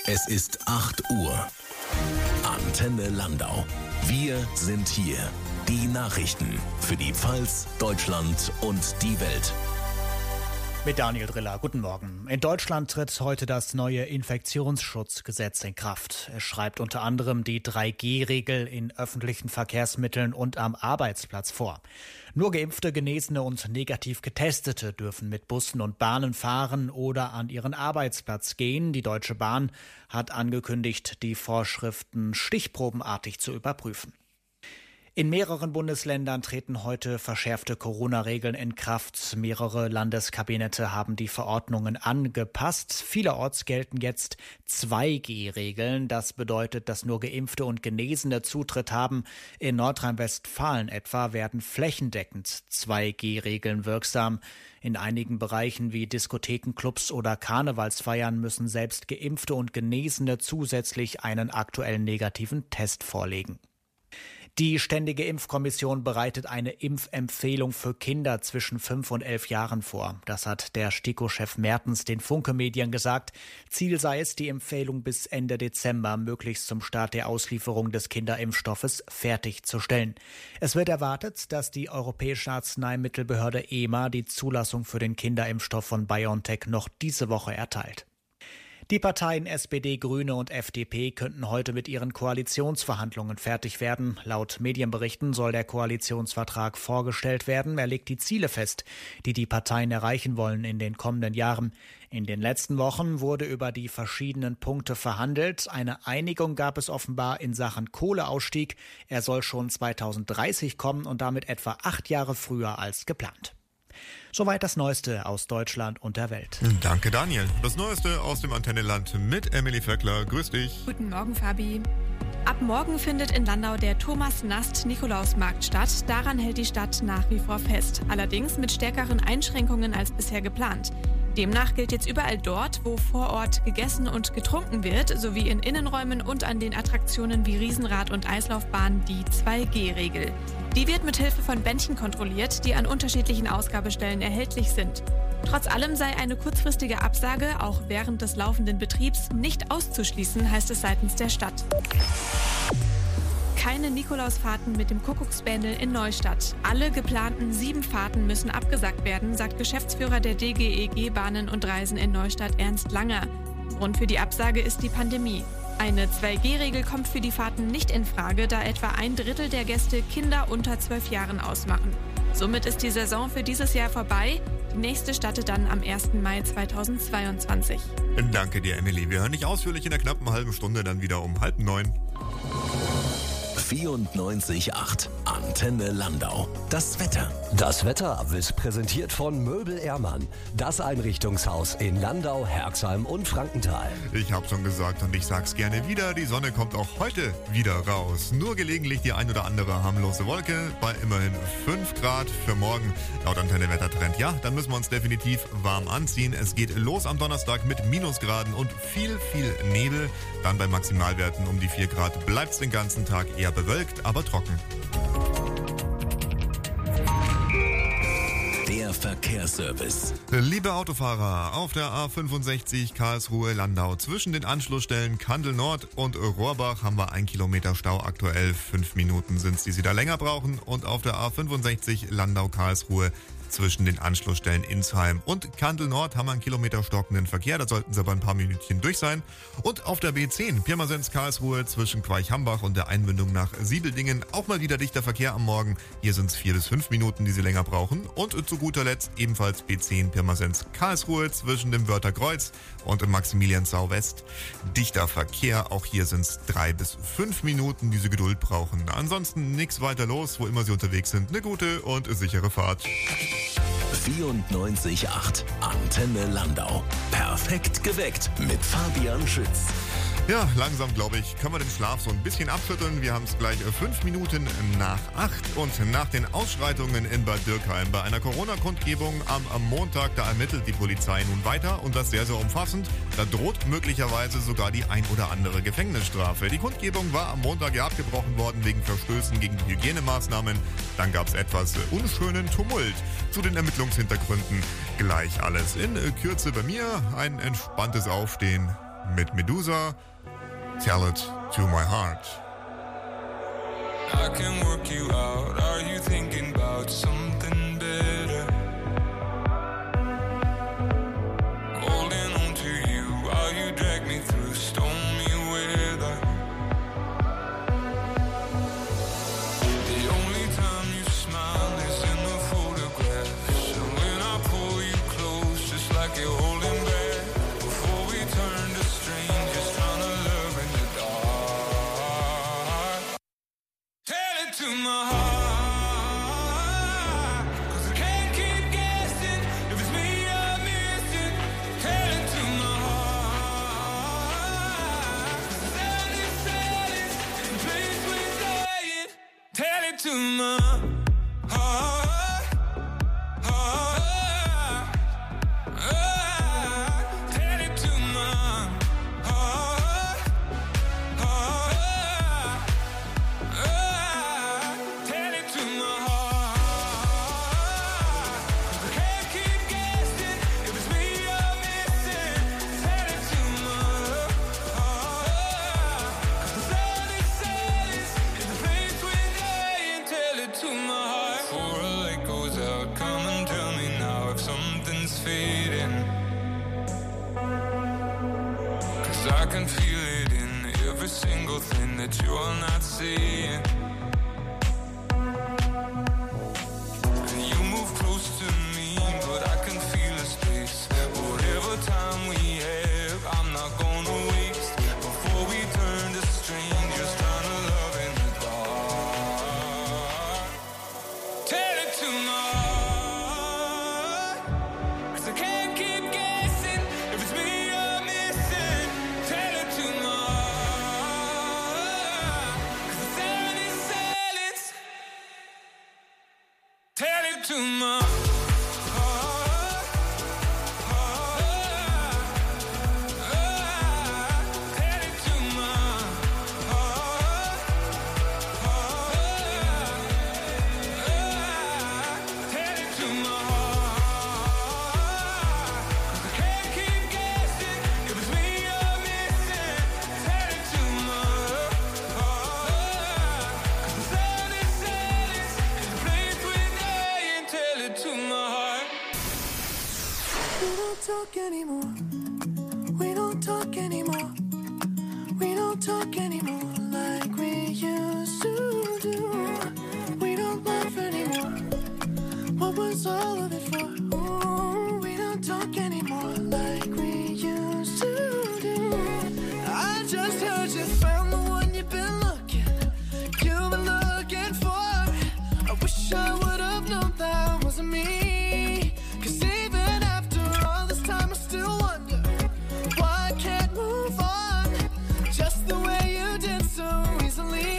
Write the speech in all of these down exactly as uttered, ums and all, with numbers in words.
Es ist acht Uhr. Antenne Landau. Wir sind hier. Die Nachrichten für die Pfalz, Deutschland und die Welt. Mit Daniel Driller. Guten Morgen. In Deutschland tritt heute das neue Infektionsschutzgesetz in Kraft. Es schreibt unter anderem die drei G Regel in öffentlichen Verkehrsmitteln und am Arbeitsplatz vor. Nur Geimpfte, Genesene und negativ Getestete dürfen mit Bussen und Bahnen fahren oder an ihren Arbeitsplatz gehen. Die Deutsche Bahn hat angekündigt, die Vorschriften stichprobenartig zu überprüfen. In mehreren Bundesländern treten heute verschärfte Corona-Regeln in Kraft. Mehrere Landeskabinette haben die Verordnungen angepasst. Vielerorts gelten jetzt zwei G Regeln. Das bedeutet, dass nur Geimpfte und Genesene Zutritt haben. In Nordrhein-Westfalen etwa werden flächendeckend zwei G Regeln wirksam. In einigen Bereichen wie Diskotheken, Clubs oder Karnevalsfeiern müssen selbst Geimpfte und Genesene zusätzlich einen aktuellen negativen Test vorlegen. Die Ständige Impfkommission bereitet eine Impfempfehlung für Kinder zwischen fünf und elf Jahren vor. Das hat der STIKO-Chef Mertens den Funke-Medien gesagt. Ziel sei es, die Empfehlung bis Ende Dezember möglichst zum Start der Auslieferung des Kinderimpfstoffes fertigzustellen. Es wird erwartet, dass die Europäische Arzneimittelbehörde E M A die Zulassung für den Kinderimpfstoff von BioNTech noch diese Woche erteilt. Die Parteien S P D, Grüne und F D P könnten heute mit ihren Koalitionsverhandlungen fertig werden. Laut Medienberichten soll der Koalitionsvertrag vorgestellt werden. Er legt die Ziele fest, die die Parteien erreichen wollen in den kommenden Jahren. In den letzten Wochen wurde über die verschiedenen Punkte verhandelt. Eine Einigung gab es offenbar in Sachen Kohleausstieg. Er soll schon zweitausenddreißig kommen und damit etwa acht Jahre früher als geplant. Soweit das Neueste aus Deutschland und der Welt. Danke, Daniel. Das Neueste aus dem Antennenland mit Emily Vöckler. Grüß dich. Guten Morgen, Fabi. Ab morgen findet in Landau der Thomas-Nast-Nikolausmarkt statt. Daran hält die Stadt nach wie vor fest. Allerdings mit stärkeren Einschränkungen als bisher geplant. Demnach gilt jetzt überall dort, wo vor Ort gegessen und getrunken wird, sowie in Innenräumen und an den Attraktionen wie Riesenrad und Eislaufbahn die zwei G Regel. Die wird mit Hilfe von Bändchen kontrolliert, die an unterschiedlichen Ausgabestellen erhältlich sind. Trotz allem sei eine kurzfristige Absage, auch während des laufenden Betriebs, nicht auszuschließen, heißt es seitens der Stadt. Keine Nikolausfahrten mit dem Kuckucksbändel in Neustadt. Alle geplanten sieben Fahrten müssen abgesagt werden, sagt Geschäftsführer der D G E G Bahnen und Reisen in Neustadt Ernst Langer. Grund für die Absage ist die Pandemie. Eine zwei G Regel kommt für die Fahrten nicht in Frage, da etwa ein Drittel der Gäste Kinder unter zwölf Jahren ausmachen. Somit ist die Saison für dieses Jahr vorbei. Die nächste startet dann am ersten Mai zweitausendzweiundzwanzig. Danke dir, Emily. Wir hören dich ausführlich in der knappen halben Stunde, dann wieder um halb neun. vierundneunzig Komma acht Antenne Landau. Das Wetter. Das Wetter wird präsentiert von Möbel Ehrmann. Das Einrichtungshaus in Landau, Herxheim und Frankenthal. Ich habe schon gesagt und ich sag's gerne wieder, die Sonne kommt auch heute wieder raus. Nur gelegentlich die ein oder andere harmlose Wolke bei immerhin fünf Grad für morgen. Laut Antenne Wettertrend. Ja, dann müssen wir uns definitiv warm anziehen. Es geht los am Donnerstag mit Minusgraden und viel, viel Nebel. Dann bei Maximalwerten um die vier Grad bleibt's den ganzen Tag eher bewölkt, aber trocken. Der Verkehrsservice. Liebe Autofahrer, auf der A fünfundsechzig Karlsruhe-Landau zwischen den Anschlussstellen Kandel Nord und Rohrbach haben wir ein Kilometer Stau aktuell. Fünf Minuten sind es, die Sie da länger brauchen. Und auf der A fünfundsechzig Landau-Karlsruhe zwischen den Anschlussstellen Insheim und Kandel Nord haben wir einen Kilometer stockenden Verkehr. Da sollten Sie aber ein paar Minütchen durch sein. Und auf der B zehn Pirmasens Karlsruhe zwischen Queich-Hambach und der Einmündung nach Siebeldingen auch mal wieder dichter Verkehr am Morgen. Hier sind es vier bis fünf Minuten, die Sie länger brauchen. Und zu guter Letzt ebenfalls B zehn Pirmasens Karlsruhe zwischen dem Wörtherkreuz und dem Maximiliansau West. Dichter Verkehr, auch hier sind es drei bis fünf Minuten, die Sie Geduld brauchen. Ansonsten nichts weiter los, wo immer Sie unterwegs sind. Eine gute und sichere Fahrt. vierundneunzig Komma acht Antenne Landau. Perfekt geweckt mit Fabian Schütz. Ja, langsam, glaube ich, können wir den Schlaf so ein bisschen abschütteln. Wir haben es gleich fünf Minuten nach acht und nach den Ausschreitungen in Bad Dürkheim bei einer Corona-Kundgebung am, am Montag, da ermittelt die Polizei nun weiter und das sehr, sehr umfassend. Da droht möglicherweise sogar die ein oder andere Gefängnisstrafe. Die Kundgebung war am Montag ja abgebrochen worden wegen Verstößen gegen die Hygienemaßnahmen. Dann gab es etwas unschönen Tumult. Zu den Ermittlungshintergründen gleich alles in Kürze bei mir. Ein entspanntes Aufstehen. mit Medusa, Tell It to My Heart. I can work you out. Are you thinking about something better? Holding on to you while you drag me through stormy weather. The only time you smile is in the photographs, and when I pull you close, just like you're holding back, before we turn to strangers trying to love in the dark. Tell it to my heart, 'cause I can't keep guessing if it's me you're missing. Tell it to my heart, 'cause the sound is silence in the place we're dying. Tell it to my heart, heart, heart. Tell it to my heart, heart, heart. Tell it to my heart, 'cause I can't keep guessing if it's me you're missing. Tell it to my heart, 'cause the sound is silence in the place we're dying. Tell it to my heart. Before a light goes out, come and tell me now if something's fading, 'cause I can feel it in every single thing that you're not seeing. And you move close to me, but I can feel a space. Whatever time we have, I'm not gonna waste, before we turn to strangers trying to love in the dark. Tell it to my heart, 'cause I can't keep guessing if it's me you're missing. Tell it to my heart, 'cause the sound is silence. Tell it to my heart, heart, heart. Tell it to my heart, heart, heart. Tell it to my heart, 'cause I can't keep guessing if it's me you're missing. Tell it to my heart, 'cause the sound is silence in the place we're dying. Tell it to my heart. We don't talk anymore. We don't talk anymore. We don't talk anymore like we used to do. We don't laugh anymore. What was all of it for? Ooh, we don't talk anymore like we used to do. I just heard you found the one you've been looking, you've been looking for. I wish I would have known that wasn't me. 'Cause even after all this time, I still wonder why I can't move on just the way you did so easily.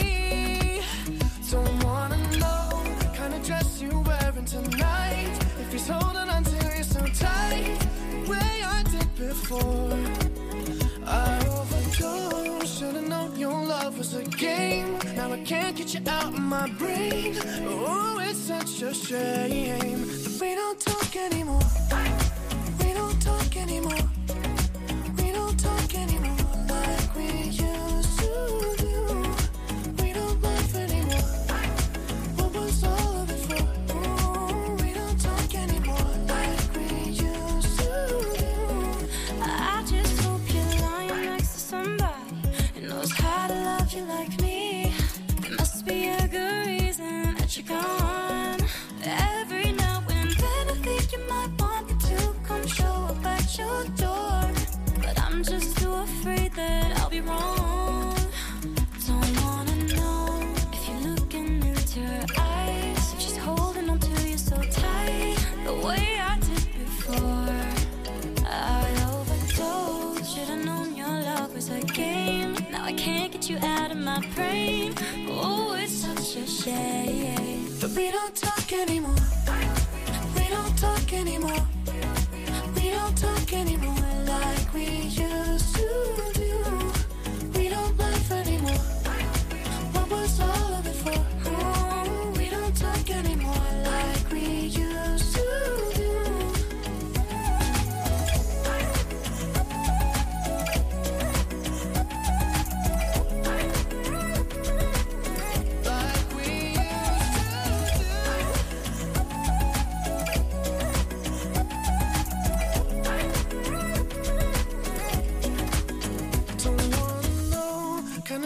Don't wanna know the kind of dress you're wearing tonight, if he's holding on to you so tight, the way I did before. I overdosed, should've known your love was a game. Now I can't get you out of my brain. Oh, it's such a shame that we don't talk anymore. We don't talk anymore. We don't talk anymore like we used to do. We don't laugh anymore. What was all of it for? Ooh, we don't talk anymore like we used to do. I just hope you're lying next to somebody who knows how to love you like me. There must be a good reason that you're gone. Every now and then I think you might want me to come show up at your door, but I'm just too afraid that I'll be wrong. Don't wanna know if you're looking into her eyes, if she's holding on to you so tight, the way I did before. I overdosed, should've known your love was a game. Now I can't get you out of my brain. Oh, it's such a shame But we don't talk anymore. We don't talk anymore. We don't talk anymore like we used to do. We don't laugh anymore. What was all of it for? Oh, we don't talk anymore like we used to do.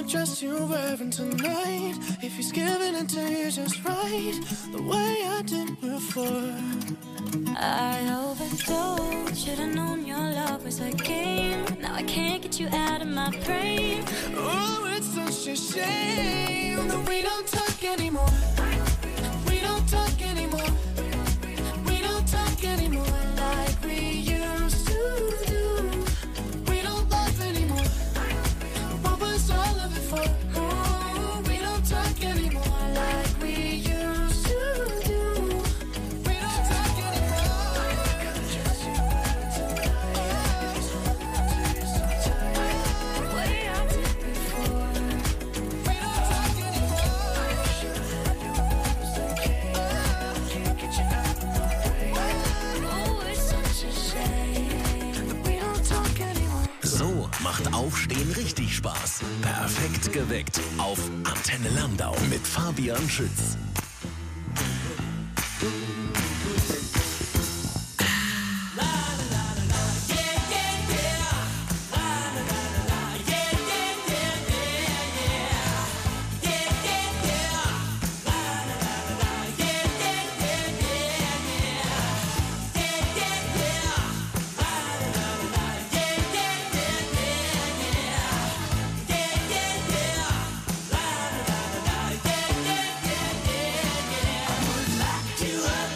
dress you're wearing tonight. If he's giving it to you just right, the way I did before. I overdosed, should've known your love was a game. Now I can't get you out of my brain. Oh, it's such a shame that we don't talk anymore. We don't talk anymore. We don't talk anymore like we used to do. We don't love anymore. What was all of it for? Oh, we don't talk anymore like we used to do. We don't talk anymore. Way I did before. We don't talk anymore. Can't get you out of my way. Oh, it's such a shame. We don't talk anymore. So macht Aufstehen richtig Spaß. Perfekt geweckt auf Antenne Landau mit Fabian Schütz. You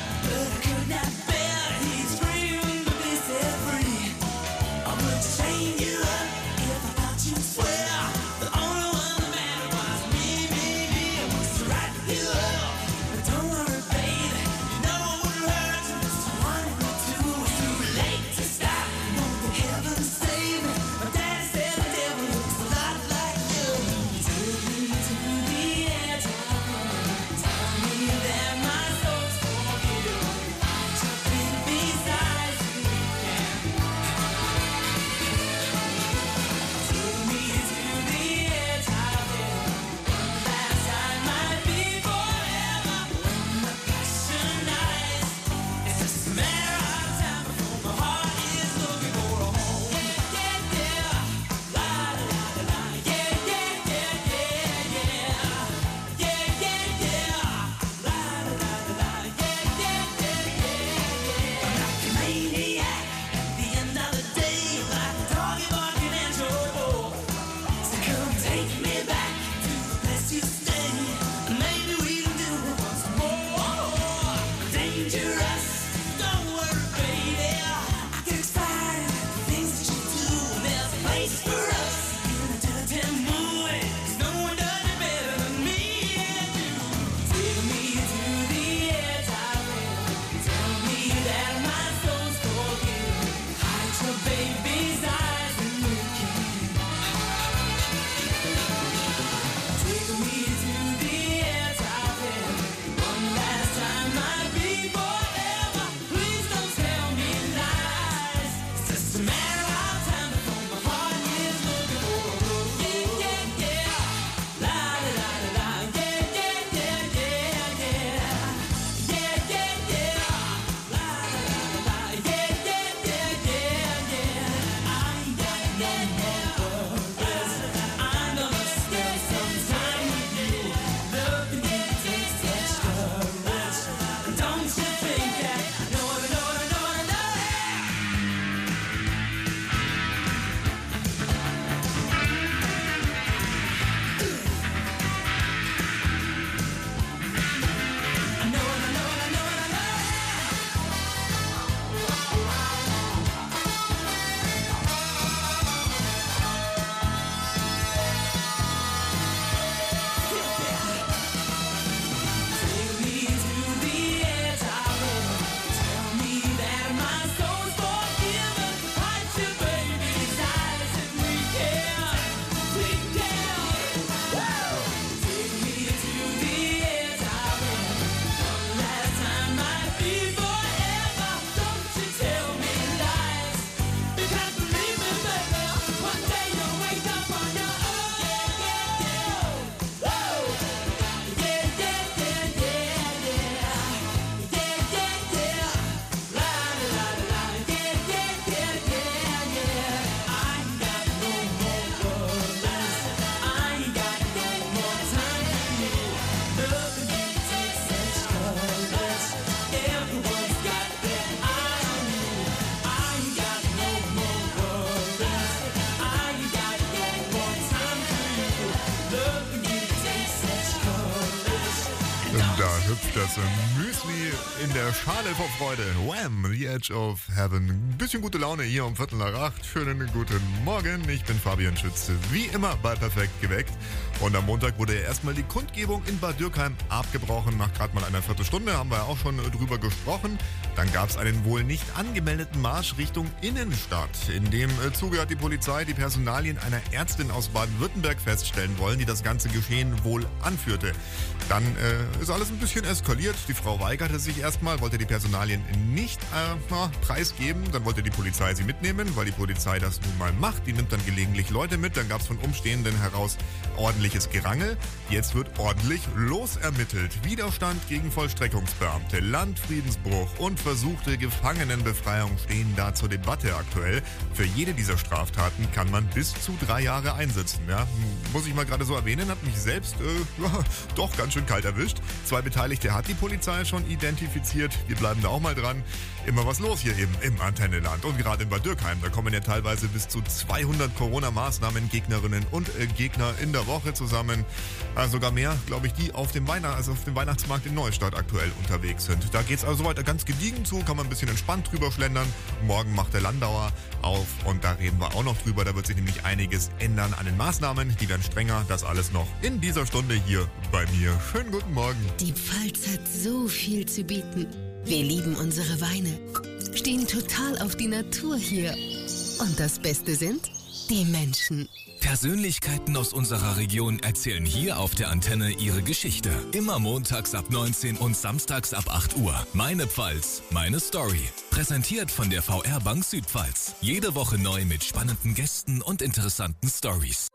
hüpft das Müsli in der Schale vor Freude. Wham! The Edge of Heaven. Ein bisschen gute Laune hier um Viertel nach acht. Schönen guten Morgen. Ich bin Fabian Schütze. Wie immer bei Perfekt geweckt. Und am Montag wurde ja erstmal die Kundgebung in Bad Dürkheim abgebrochen. Nach gerade mal einer Viertelstunde haben wir ja auch schon drüber gesprochen. Dann gab es einen wohl nicht angemeldeten Marsch Richtung Innenstadt. In dem Zuge hat die Polizei die Personalien einer Ärztin aus Baden-Württemberg feststellen wollen, die das ganze Geschehen wohl anführte. Dann äh, ist alles ein bisschen eskaliert. Die Frau weigerte sich erstmal, wollte die Personalien nicht äh, na, preisgeben. Dann wollte die Polizei sie mitnehmen, weil die Polizei das nun mal macht. Die nimmt dann gelegentlich Leute mit. Dann gab es von Umstehenden heraus ordentliches Gerangel. Jetzt wird ordentlich losermittelt. Widerstand gegen Vollstreckungsbeamte, Landfriedensbruch und versuchte Gefangenenbefreiung stehen da zur Debatte aktuell. Für jede dieser Straftaten kann man bis zu drei Jahre einsitzen. Ja? Muss ich mal gerade so erwähnen, hat mich selbst äh, ja, doch ganz schön kalt erwischt. Zwei Beteiligte hat die Polizei schon identifiziert. Wir bleiben da auch mal dran. Immer was los hier eben im Antennenland. Und gerade in Bad Dürkheim, da kommen ja teilweise bis zu zweihundert Corona-Maßnahmen-Gegnerinnen und äh, Gegner in der Woche zusammen. Äh, sogar mehr, glaube ich, die auf dem, Weihnacht, also auf dem Weihnachtsmarkt in Neustadt aktuell unterwegs sind. Da geht es also weiter ganz gediegen zu, kann man ein bisschen entspannt drüber schlendern. Morgen macht der Landauer auf und da reden wir auch noch drüber. Da wird sich nämlich einiges ändern an den Maßnahmen. Die werden strenger. Das alles noch in dieser Stunde hier bei mir. Schönen guten Morgen. Die Pfalz hat so viel zu bieten. Wir lieben unsere Weine, stehen total auf die Natur hier. Und das Beste sind die Menschen. Persönlichkeiten aus unserer Region erzählen hier auf der Antenne ihre Geschichte. Immer montags ab neunzehn und samstags ab acht Uhr. Meine Pfalz, meine Story. Präsentiert von der V R Bank Südpfalz. Jede Woche neu mit spannenden Gästen und interessanten Stories.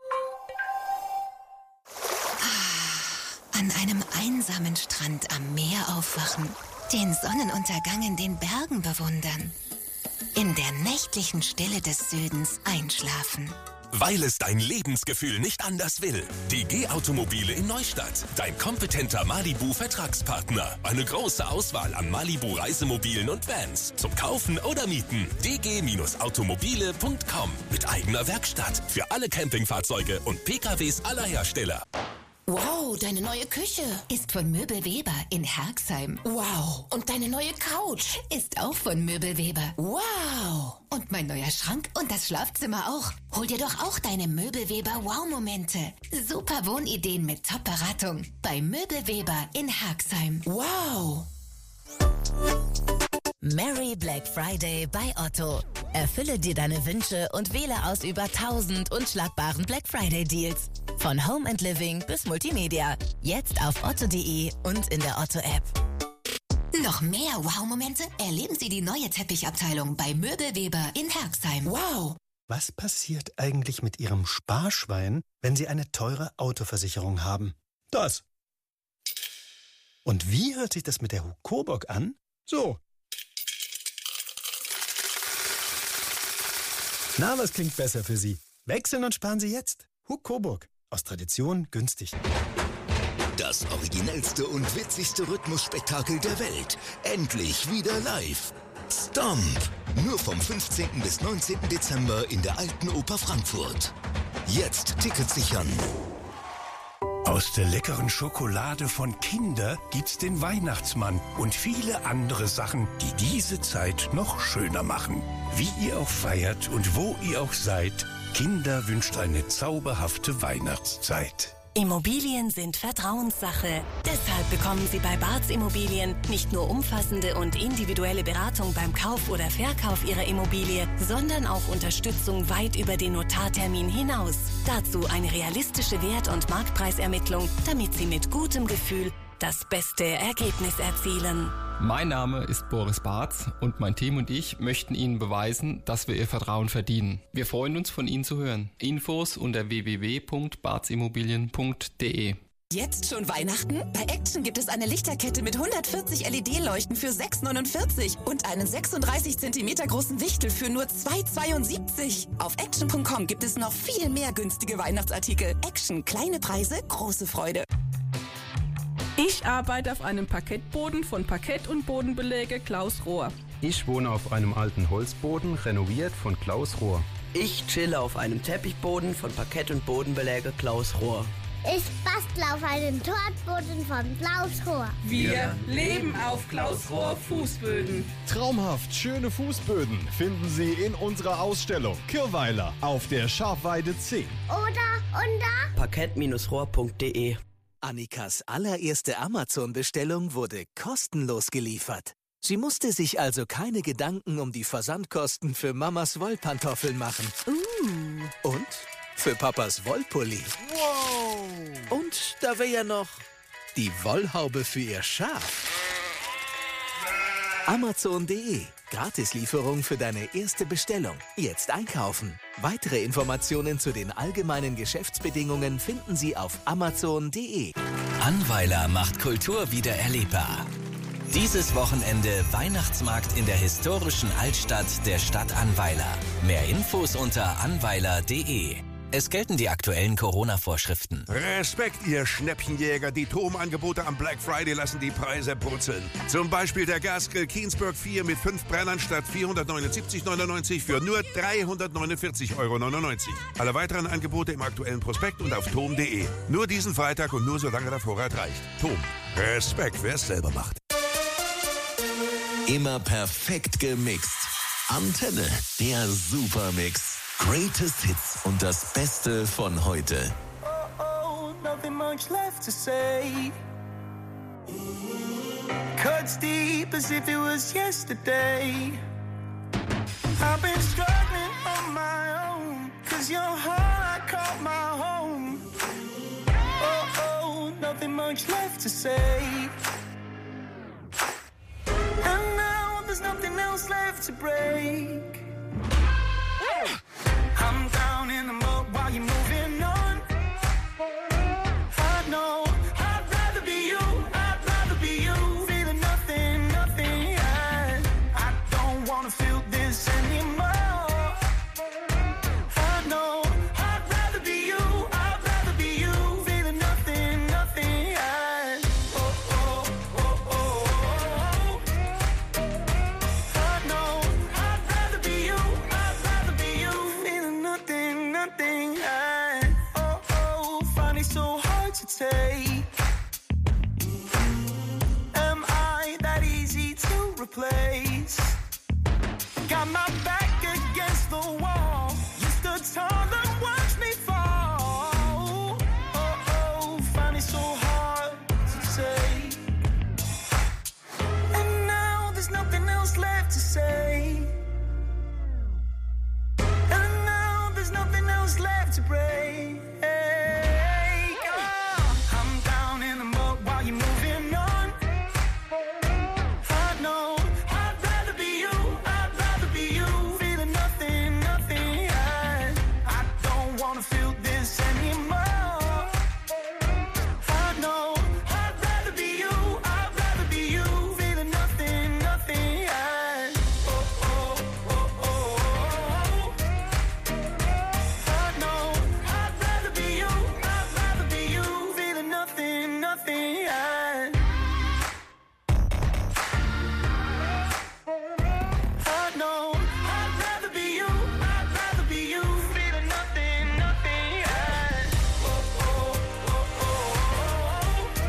An einem einsamen Strand am Meer aufwachen, den Sonnenuntergang in den Bergen bewundern, in der nächtlichen Stille des Südens einschlafen. Weil es dein Lebensgefühl nicht anders will. D G Automobile in Neustadt. Dein kompetenter Malibu-Vertragspartner. Eine große Auswahl an Malibu-Reisemobilen und Vans. Zum Kaufen oder Mieten. d g automobile punkt com. Mit eigener Werkstatt. Für alle Campingfahrzeuge und P K Ws aller Hersteller. Wow, deine neue Küche ist von Möbelweber in Herxheim. Wow. Und deine neue Couch ist auch von Möbelweber. Wow. Und mein neuer Schrank und das Schlafzimmer auch. Hol dir doch auch deine Möbelweber Wow-Momente. Super Wohnideen mit Top-Beratung bei Möbelweber in Herxheim. Wow. Merry Black Friday bei Otto. Erfülle dir deine Wünsche und wähle aus über tausend unschlagbaren Black Friday Deals. Von Home and Living bis Multimedia. Jetzt auf otto punkt de und in der Otto-App. Noch mehr Wow-Momente erleben Sie die neue Teppichabteilung bei Möbelweber in Herxheim. Wow! Was passiert eigentlich mit Ihrem Sparschwein, wenn Sie eine teure Autoversicherung haben? Das. Und wie hört sich das mit der Hukobock an? So. Na, was klingt besser für Sie? Wechseln und sparen Sie jetzt. Hukobock. Aus Tradition günstig. Das originellste und witzigste Rhythmusspektakel der Welt. Endlich wieder live. Stomp. Nur vom fünfzehnten bis neunzehnten Dezember in der Alten Oper Frankfurt. Jetzt Tickets sichern. Aus der leckeren Schokolade von Kinder gibt's den Weihnachtsmann und viele andere Sachen, die diese Zeit noch schöner machen. Wie ihr auch feiert und wo ihr auch seid, Kinder wünscht eine zauberhafte Weihnachtszeit. Immobilien sind Vertrauenssache. Deshalb bekommen Sie bei Barz Immobilien nicht nur umfassende und individuelle Beratung beim Kauf oder Verkauf Ihrer Immobilie, sondern auch Unterstützung weit über den Notartermin hinaus. Dazu eine realistische Wert- und Marktpreisermittlung, damit Sie mit gutem Gefühl das beste Ergebnis erzielen. Mein Name ist Boris Barz und mein Team und ich möchten Ihnen beweisen, dass wir Ihr Vertrauen verdienen. Wir freuen uns, von Ihnen zu hören. Infos unter w w w punkt barzimmobilien punkt de. Jetzt schon Weihnachten? Bei Action gibt es eine Lichterkette mit hundertvierzig L E D-Leuchten für sechs neunundvierzig und einen sechsunddreißig Zentimeter großen Wichtel für nur zwei zweiundsiebzig. Auf action punkt com gibt es noch viel mehr günstige Weihnachtsartikel. Action, kleine Preise, große Freude. Ich arbeite auf einem Parkettboden von Parkett- und Bodenbeläge Klaus Rohr. Ich wohne auf einem alten Holzboden, renoviert von Klaus Rohr. Ich chille auf einem Teppichboden von Parkett- und Bodenbeläge Klaus Rohr. Ich bastle auf einen Tortboden von Klaus Rohr. Wir leben auf Klaus Rohr Fußböden. Traumhaft schöne Fußböden finden Sie in unserer Ausstellung Kirrweiler auf der Schafweide zehn. Oder unter parkett Rohr punkt de. Annikas allererste Amazon-Bestellung wurde kostenlos geliefert. Sie musste sich also keine Gedanken um die Versandkosten für Mamas Wollpantoffeln machen. Uh. Und für Papas Wollpulli. Wow. Und da wäre ja noch die Wollhaube für ihr Schaf. Amazon punkt de. Gratislieferung für deine erste Bestellung. Jetzt einkaufen. Weitere Informationen zu den allgemeinen Geschäftsbedingungen finden Sie auf Amazon punkt de. Annweiler macht Kultur wieder erlebbar. Dieses Wochenende Weihnachtsmarkt in der historischen Altstadt der Stadt Annweiler. Mehr Infos unter annweiler punkt de. Es gelten die aktuellen Corona-Vorschriften. Respekt, ihr Schnäppchenjäger. Die Turmangebote am Black Friday lassen die Preise purzeln. Zum Beispiel der Gasgrill Keensburg vier mit fünf Brennern statt vierhundertneunundsiebzig Euro neunundneunzig für nur dreihundertneunundvierzig Euro neunundneunzig. Alle weiteren Angebote im aktuellen Prospekt und auf tom punkt de. Nur diesen Freitag und nur solange der Vorrat reicht. Tom. Respekt, wer es selber macht. Immer perfekt gemixt. Antenne, der Supermix. Greatest Hits und das Beste von heute. Oh, oh, nothing much left to say. Cuts deep as if it was yesterday. I've been struggling on my own, cause your heart caught my home. Oh, oh, nothing much left to say. And now there's nothing else left to break. I'm down in the mud while you're moving on. I know I'd rather be you, I'd rather be you. Feeling nothing, nothing, I, I don't wanna feel this anymore. I know I'd rather be you, I'd rather be you. Feeling nothing, nothing, I, oh, oh, oh, oh, oh. I know I'd rather be you, I'd rather be you. Feeling nothing, nothing, I, oh, oh, find it so hard to take. Am I that easy to replace? Got my back against the wall. You stood tall and watched me fall. Oh, oh, find it so hard to say. And now there's nothing else left to say. And now there's nothing else left to break. I'm down in the mud while you're moving on. I know I'd rather be you, I'd rather be you. Feeling nothing, nothing, I, I don't wanna feel this anymore. I know I'd rather be you, I'd rather be you. Feeling nothing, nothing, I, oh, oh, oh, oh, oh. I know I'd rather be you, I'd rather be you. Feeling nothing, nothing, I, I know I'd rather be you, I'd rather be you. Feeling nothing, nothing, I, oh, oh, oh, oh, oh.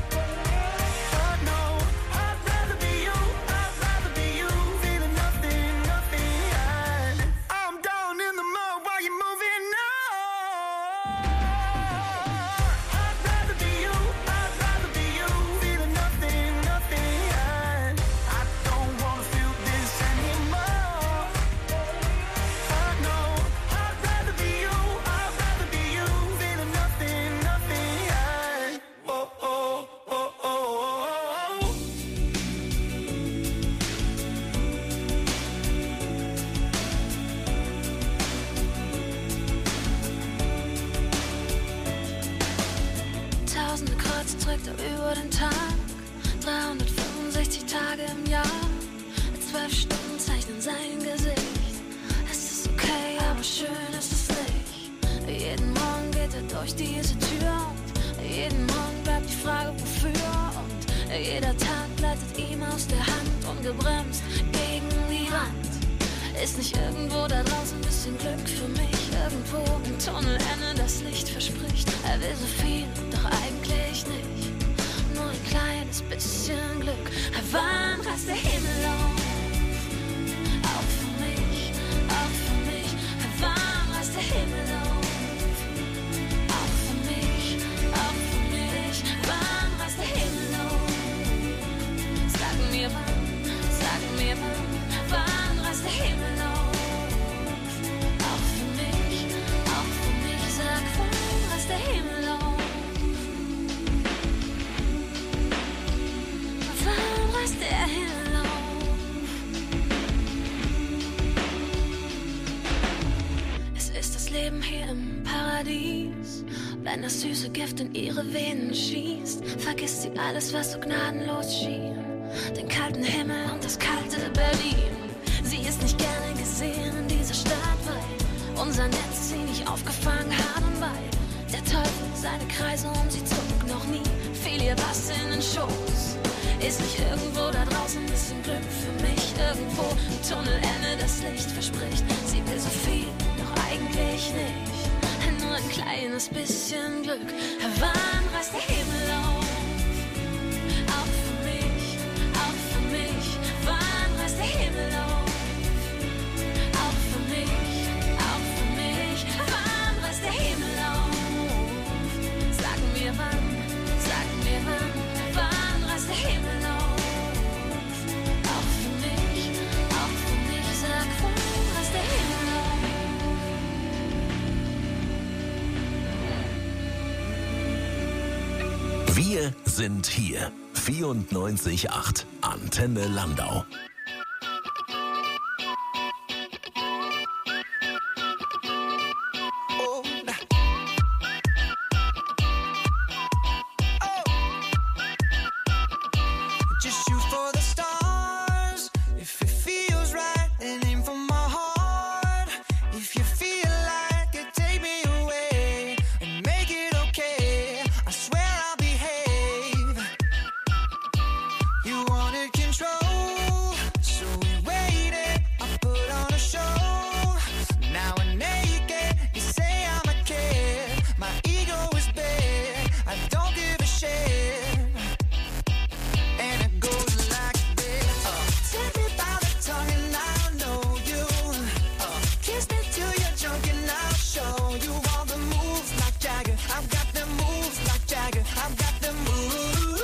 I know I'd rather be you, I'd rather be you. Feeling nothing, nothing, I, I'm down in the mud while you're moving on. I'd rather be you, I'd rather be you. Feeling nothing, nothing, I, I don't wanna feel this anymore. I know I'd rather be you, I'd rather be you. Feeling nothing, nothing, I, oh, oh, oh, oh, oh. Tausende Kreuze trägt er über den Tag, dreihundertfünfundsechzig Tage im Jahr. Zwölf Stunden zeichnen sein Gesicht. Es ist okay, aber schön ist es nicht. Jeden Morgen geht er durch diese Tür und jeden Morgen bleibt die Frage, wofür. Und jeder Tag gleitet ihm aus der Hand, ungebremst gegen die Wand. Ist nicht irgendwo da draußen ein bisschen Glück für mich? Irgendwo im Tunnelende das Licht verspricht. Er Er will so viel, doch eigentlich nicht. Nur ein kleines bisschen Glück. Wann reißt der Himmel auf? Auch für mich, auch für mich. Wann reißt der Himmel auf? Auch für mich, auch für mich. Wann reißt der Himmel auf? Sag mir wann, sag mir wann. Wann reißt der Himmel auf? Auch für mich, auch für mich. Sag, wann reißt der Himmel auf? Wann reißt der Himmel auf? Es ist das Leben hier im Paradies. Wenn das süße Gift in ihre Venen schießt, vergisst sie alles, was so gnadenlos schien. Den kalten Himmel und das kalte Berlin. Sie ist nicht gerne gesehen in dieser Stadt, weil unser Netz sie nicht aufgefangen hat und weil der Teufel seine Kreise um sie zog. Noch nie fiel ihr was in den Schoß. Ist nicht irgendwo da draußen ein bisschen Glück für mich? Irgendwo im Tunnelende das Licht verspricht. Sie will so viel, doch eigentlich nicht. Nur ein kleines bisschen Glück. Wann reißt der Himmel auf? Auch für mich, auch für mich. Wann reißt der Himmel auf? Auch für mich, auch für mich. Wann reißt der Himmel auf? Sag mir wann, sag mir wann. Wann reißt der Himmel auf? Auch für mich, auch für mich. Sag, wann reißt der Himmel auf? Wir sind hier. vierundneunzig Komma acht Antenne Landau. Just shoot for the stars. If it feels right, then aim for my heart. If you feel like it, take me away and make it okay. I swear I'll behave. You wanted control, so we waited. I put on a show. Now we're naked. You say I'm a kid. My ego is big. I don't give a shit. And it goes like this. Uh, take me by the tongue and I'll know you. Uh, kiss me till you're drunk and I'll show you all the moves like Jagger. I've got the moves like Jagger. I've got the moves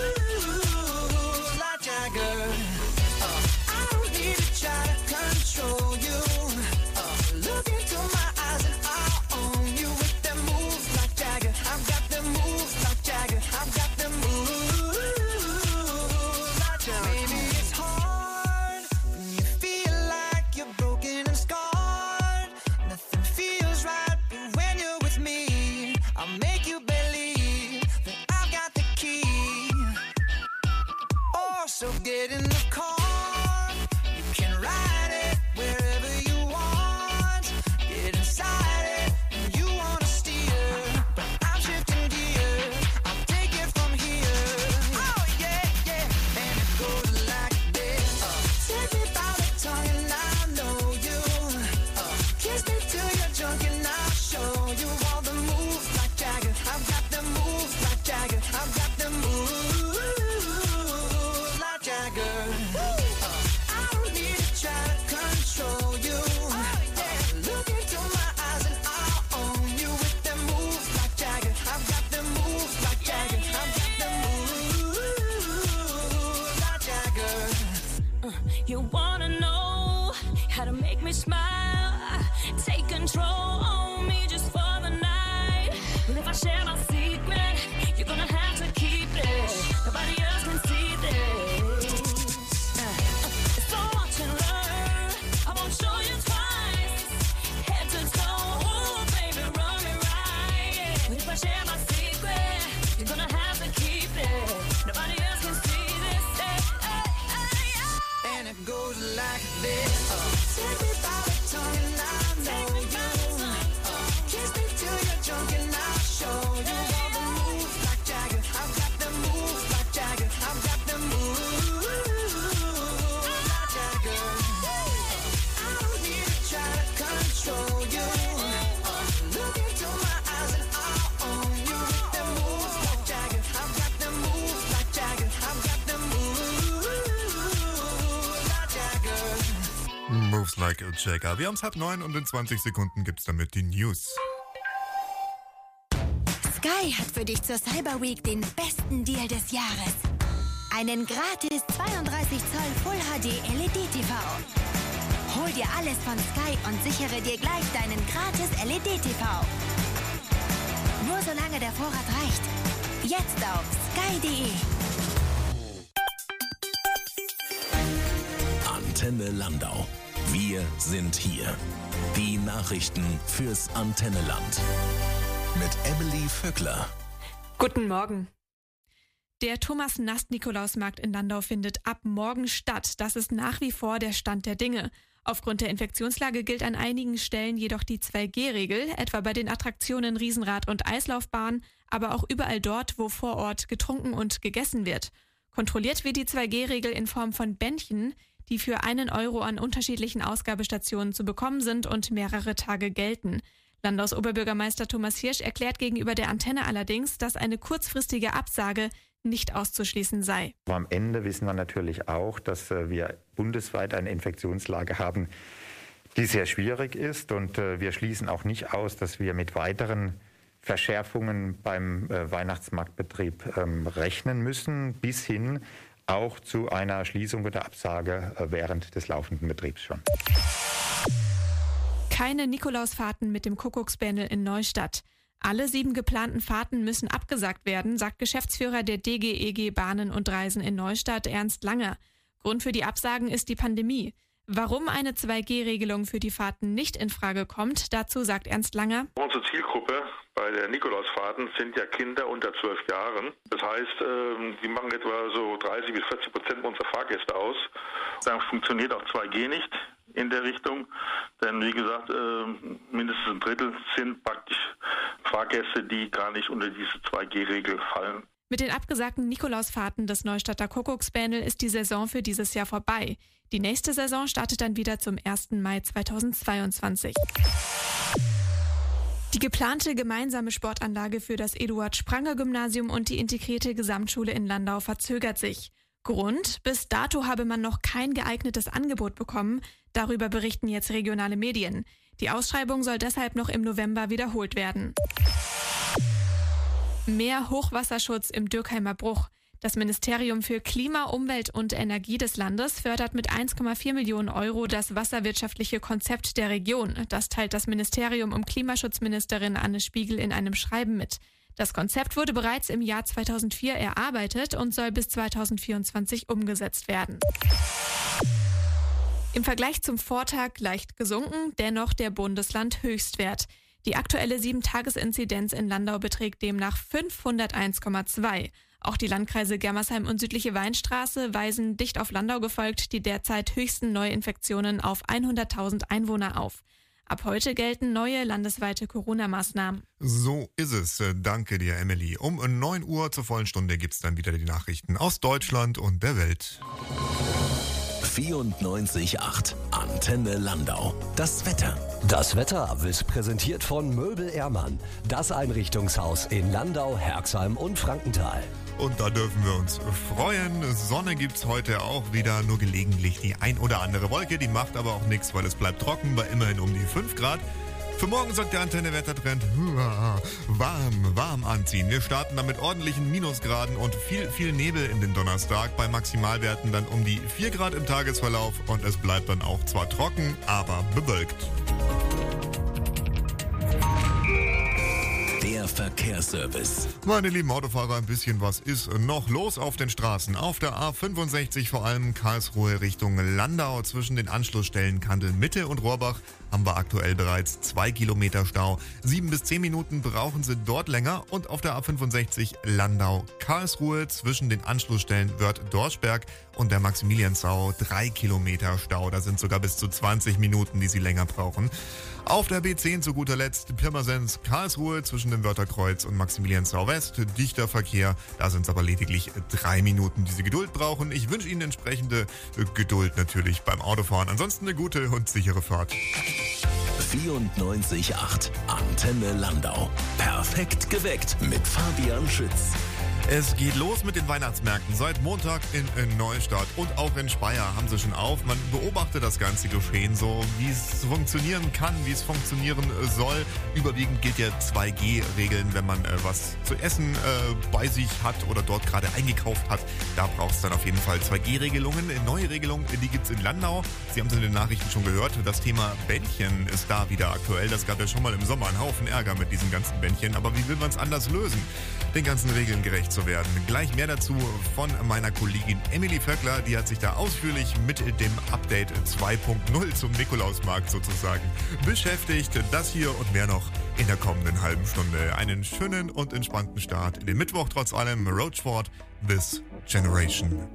like Jagger. Uh, I don't need to try to control you. Uh, look into my eyes and I'll own you with the moves like Jagger. I've got the moves like Jagger. I've got the moves like Jagger. Maybe it's hard when you feel like you're broken and scarred. Nothing feels right, but when you're with me, I'll make you believe that I've got the key. Oh, so get in the car. You can ride it wherever you want. Get inside it and you wanna steer, but I'm shifting gears. I'll take it from here. Oh yeah, yeah. And it goes like this. Uh, take me by the tongue and I'll know you. Uh, kiss me till you're drunk and I'll show you all the moves like Jagger. I've got the moves like Jagger. I've got the moves like Jagger. Uh, I don't need to try to control you. Uh, look into my eyes and I'll own you with the moves like Jagger. I've got the moves like Jagger. I've got the moves like Jagger. You wanna know how to make me smile? Take control on me just for the night. Well, if I share my secret, you're gonna have to keep it. Nobody else can see this. Uh, so watch and learn. I won't show you twice. Head to toe, oh, baby, run me right. But if I share my secret, you're gonna have to keep it. Nobody else can see this. Hey, hey, hey, hey. And it goes like this. Uh, take me by the tongue Looks Like a Checker. Wir haben es halb neun und in zwanzig Sekunden gibt's damit die News. Sky hat für dich zur Cyber Week den besten Deal des Jahres. Einen gratis zweiunddreißig Zoll Full H D L E D-T V. Hol dir alles von Sky und sichere dir gleich deinen gratis L E D-T V. Nur solange der Vorrat reicht. Jetzt auf sky punkt de. Antenne Landau. Wir sind hier. Die Nachrichten fürs Antenneland. Mit Emily Vöckler. Guten Morgen. Der Thomas-Nast-Nikolausmarkt in Landau findet ab morgen statt. Das ist nach wie vor der Stand der Dinge. Aufgrund der Infektionslage gilt an einigen Stellen jedoch die zwei G Regel, etwa bei den Attraktionen Riesenrad und Eislaufbahn, aber auch überall dort, wo vor Ort getrunken und gegessen wird. Kontrolliert wird die zwei G Regel in Form von Bändchen, die für einen Euro an unterschiedlichen Ausgabestationen zu bekommen sind und mehrere Tage gelten. Landaus Oberbürgermeister Thomas Hirsch erklärt gegenüber der Antenne allerdings, dass eine kurzfristige Absage nicht auszuschließen sei. Aber am Ende wissen wir natürlich auch, dass wir bundesweit eine Infektionslage haben, die sehr schwierig ist. Und wir schließen auch nicht aus, dass wir mit weiteren Verschärfungen beim Weihnachtsmarktbetrieb rechnen müssen, bis hin auch zu einer Schließung oder Absage während des laufenden Betriebs schon. Keine Nikolausfahrten mit dem Kuckucksbändel in Neustadt. Alle sieben geplanten Fahrten müssen abgesagt werden, sagt Geschäftsführer der D G E G Bahnen und Reisen in Neustadt, Ernst Langer. Grund für die Absagen ist die Pandemie. Warum eine zwei G Regelung für die Fahrten nicht in Frage kommt, dazu sagt Ernst Langer. Unsere Zielgruppe bei der Nikolausfahrten sind ja Kinder unter zwölf Jahren. Das heißt, die machen etwa so dreißig bis vierzig Prozent unserer Fahrgäste aus. Da funktioniert auch zwei G nicht in der Richtung, denn wie gesagt, mindestens ein Drittel sind praktisch Fahrgäste, die gar nicht unter diese zwei G Regel fallen. Mit den abgesagten Nikolausfahrten des Neustadter Kuckucksbändel ist die Saison für dieses Jahr vorbei. Die nächste Saison startet dann wieder zum ersten Mai zweitausendzweiundzwanzig. Die geplante gemeinsame Sportanlage für das Eduard-Spranger-Gymnasium und die integrierte Gesamtschule in Landau verzögert sich. Grund: Bis dato habe man noch kein geeignetes Angebot bekommen. Darüber berichten jetzt regionale Medien. Die Ausschreibung soll deshalb noch im November wiederholt werden. Mehr Hochwasserschutz im Dürkheimer Bruch. Das Ministerium für Klima, Umwelt und Energie des Landes fördert mit eins Komma vier Millionen Euro das wasserwirtschaftliche Konzept der Region. Das teilt das Ministerium um Klimaschutzministerin Anne Spiegel in einem Schreiben mit. Das Konzept wurde bereits im Jahr zweitausendvier erarbeitet und soll bis zweitausendvierundzwanzig umgesetzt werden. Im Vergleich zum Vortag leicht gesunken, dennoch der Bundesland-Höchstwert. Die aktuelle sieben Tages Inzidenz in Landau beträgt demnach fünfhunderteins Komma zwei. Auch die Landkreise Germersheim und Südliche Weinstraße weisen dicht auf Landau gefolgt die derzeit höchsten Neuinfektionen auf hunderttausend Einwohner auf. Ab heute gelten neue landesweite Corona-Maßnahmen. So ist es. Danke dir, Emily. Um neun Uhr zur vollen Stunde gibt's dann wieder die Nachrichten aus Deutschland und der Welt. vierundneunzig Komma acht Antenne Landau. Das Wetter. Das Wetter wird präsentiert von Möbel Ehrmann. Das Einrichtungshaus in Landau, Herxheim und Frankenthal. Und da dürfen wir uns freuen. Sonne gibt's heute auch wieder, nur gelegentlich die ein oder andere Wolke. Die macht aber auch nichts, weil es bleibt trocken bei immerhin um die fünf Grad. Für morgen sagt der Antenne-Wettertrend, warm, warm anziehen. Wir starten dann mit ordentlichen Minusgraden und viel, viel Nebel in den Donnerstag. Bei Maximalwerten dann um die vier Grad im Tagesverlauf. Und es bleibt dann auch zwar trocken, aber bewölkt. Der Verkehrsservice. Meine lieben Autofahrer, ein bisschen was ist noch los auf den Straßen. Auf der A fünfundsechzig, vor allem Karlsruhe Richtung Landau, zwischen den Anschlussstellen Kandel-Mitte und Rohrbach haben wir aktuell bereits zwei Kilometer Stau. Sieben bis zehn Minuten brauchen Sie dort länger. Und auf der A fünfundsechzig Landau-Karlsruhe zwischen den Anschlussstellen Wörth-Dorschberg und der Maximiliansau drei Kilometer Stau. Da sind sogar bis zu zwanzig Minuten, die Sie länger brauchen. Auf der B zehn zu guter Letzt Pirmasens Karlsruhe zwischen dem Wörtherkreuz und Maximiliansau West. Dichter Verkehr, da sind es aber lediglich drei Minuten, die Sie Geduld brauchen. Ich wünsche Ihnen entsprechende Geduld natürlich beim Autofahren. Ansonsten eine gute und sichere Fahrt. vierundneunzig Komma acht Antenne Landau. Perfekt geweckt mit Fabian Schütz. Es geht los mit den Weihnachtsmärkten. Seit Montag in, in Neustadt und auch in Speyer haben sie schon auf. Man beobachtet das ganze Geschehen so, wie es funktionieren kann, wie es funktionieren soll. Überwiegend gilt ja zwei G Regeln, wenn man äh, was zu essen äh, bei sich hat oder dort gerade eingekauft hat. Da braucht es dann auf jeden Fall zwei G Regelungen. Neue Regelungen, die gibt es in Landau. Sie haben es in den Nachrichten schon gehört. Das Thema Bändchen ist da wieder aktuell. Das gab ja schon mal im Sommer einen Haufen Ärger mit diesen ganzen Bändchen. Aber wie will man es anders lösen, den ganzen Regeln gerecht zu werden? Gleich mehr dazu von meiner Kollegin Emily Vöckler. Die hat sich da ausführlich mit dem Update zwei Punkt null zum Nikolausmarkt sozusagen beschäftigt. Das hier und mehr noch in der kommenden halben Stunde. Einen schönen und entspannten Start in den Mittwoch. Trotz allem Roadsport, This Generation.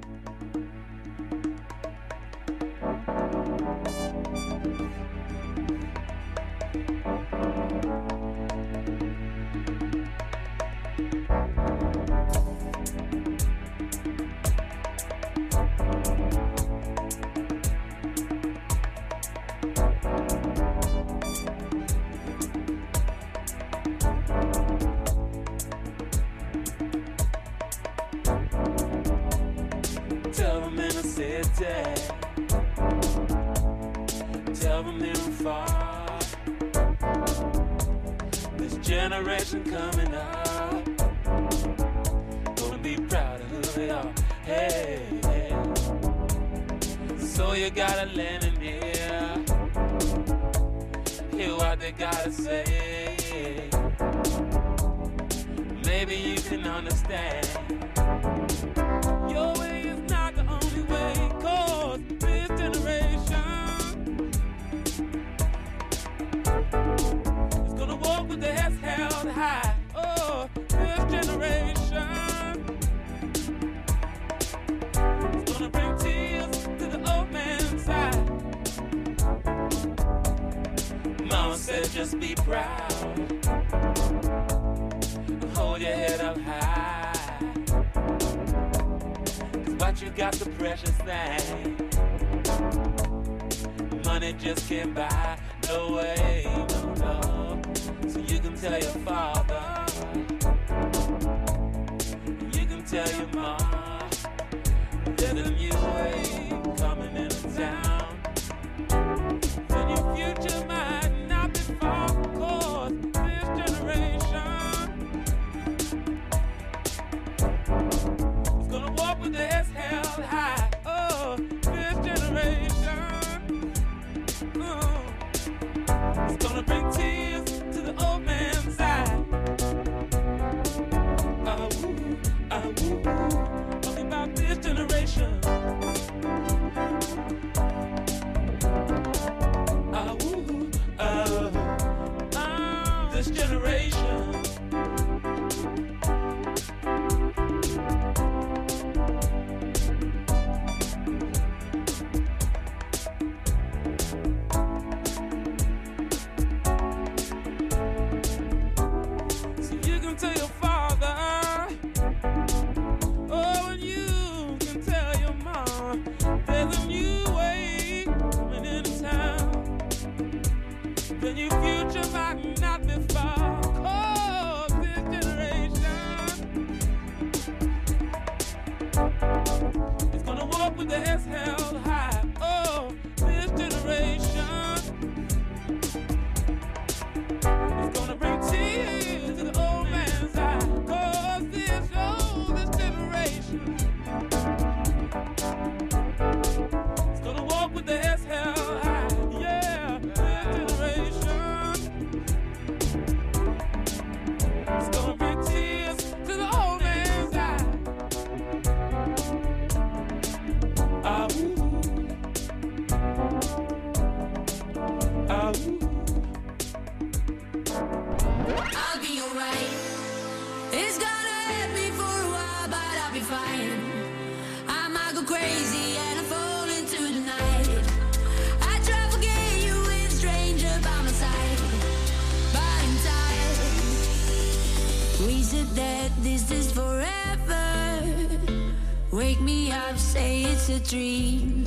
A dream.